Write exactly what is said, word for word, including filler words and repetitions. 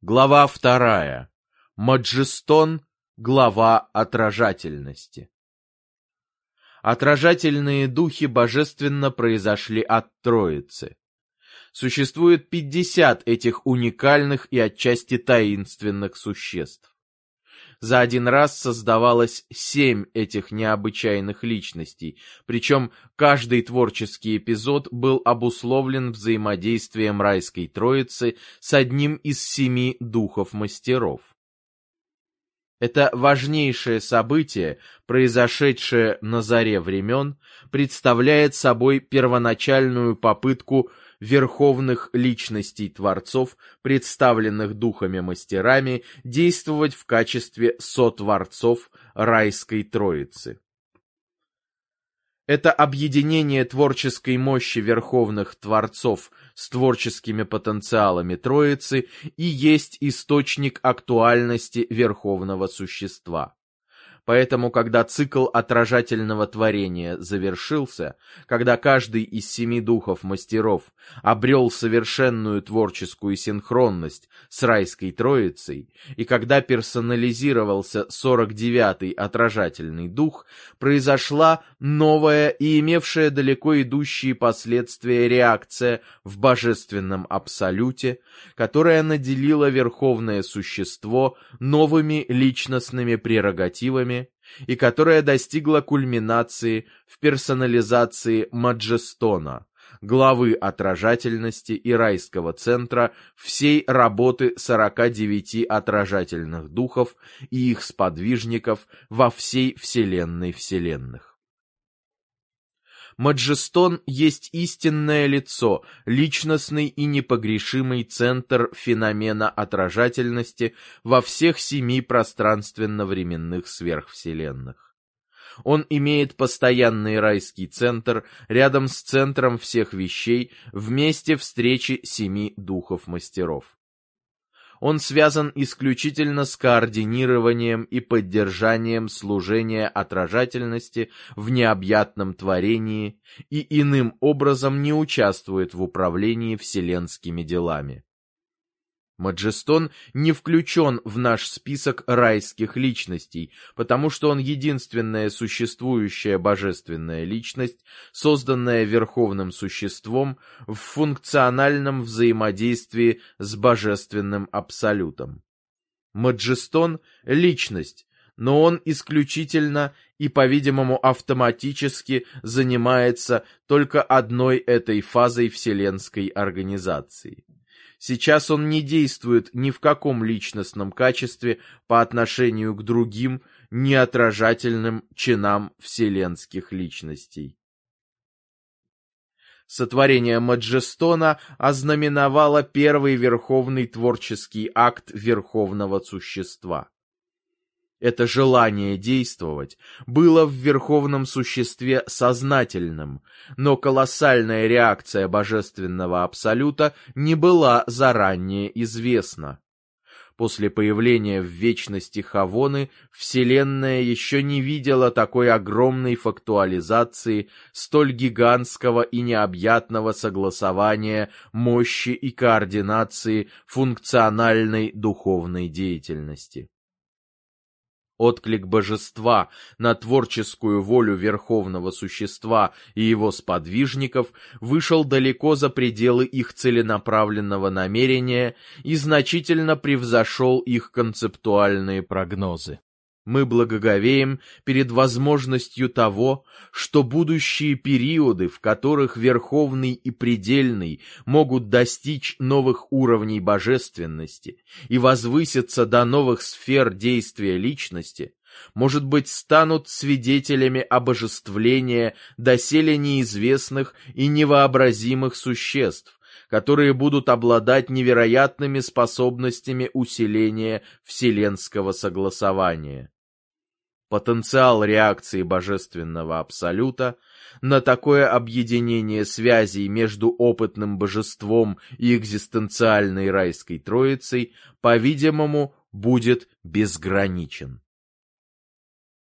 Глава вторая. Маджестон. Глава отражательности. Отражательные духи божественно произошли от Троицы. Существует пятьдесят этих уникальных и отчасти таинственных существ. За один раз создавалось семь этих необычайных личностей, причем каждый творческий эпизод был обусловлен взаимодействием райской Троицы с одним из семи духов-мастеров. Это важнейшее событие, произошедшее на заре времен, представляет собой первоначальную попытку верховных личностей Творцов, представленных духами-мастерами, действовать в качестве сотворцов райской Троицы. Это объединение творческой мощи верховных Творцов с творческими потенциалами Троицы и есть источник актуальности верховного существа. Поэтому, когда цикл отражательного творения завершился, когда каждый из семи духов-мастеров обрел совершенную творческую синхронность с райской Троицей, и когда персонализировался сорок девятый отражательный дух, произошла новая и имевшая далеко идущие последствия реакция в божественном абсолюте, которая наделила верховное существо новыми личностными прерогативами и которая достигла кульминации в персонализации Маджестона, главы отражательности и райского центра всей работы сорока девяти отражательных духов и их сподвижников во всей вселенной вселенных. Маджестон есть истинное лицо, личностный и непогрешимый центр феномена отражательности во всех семи пространственно-временных сверхвселенных. Он имеет постоянный райский центр рядом с центром всех вещей в месте встречи семи духов-мастеров. Он связан исключительно с координированием и поддержанием служения отражательности в необъятном творении и иным образом не участвует в управлении вселенскими делами. Маджестон не включен в наш список райских личностей, потому что он единственная существующая божественная личность, созданная Верховным Существом в функциональном взаимодействии с божественным абсолютом. Маджестон — личность, но он исключительно и, по-видимому, автоматически занимается только одной этой фазой вселенской организации. Сейчас он не действует ни в каком личностном качестве по отношению к другим неотражательным чинам вселенских личностей. Сотворение Маджестона ознаменовало первый верховный творческий акт верховного существа. Это желание действовать было в верховном существе сознательным, но колоссальная реакция божественного абсолюта не была заранее известна. После появления в вечности Хавоны Вселенная еще не видела такой огромной фактуализации, столь гигантского и необъятного согласования мощи и координации функциональной духовной деятельности. Отклик божества на творческую волю верховного существа и его сподвижников вышел далеко за пределы их целенаправленного намерения и значительно превзошел их концептуальные прогнозы. Мы благоговеем перед возможностью того, что будущие периоды, в которых Верховный и Предельный могут достичь новых уровней божественности и возвыситься до новых сфер действия личности, может быть, станут свидетелями обожествления доселе неизвестных и невообразимых существ, которые будут обладать невероятными способностями усиления вселенского согласования. Потенциал реакции божественного абсолюта на такое объединение связей между опытным божеством и экзистенциальной райской Троицей, по-видимому, будет безграничен.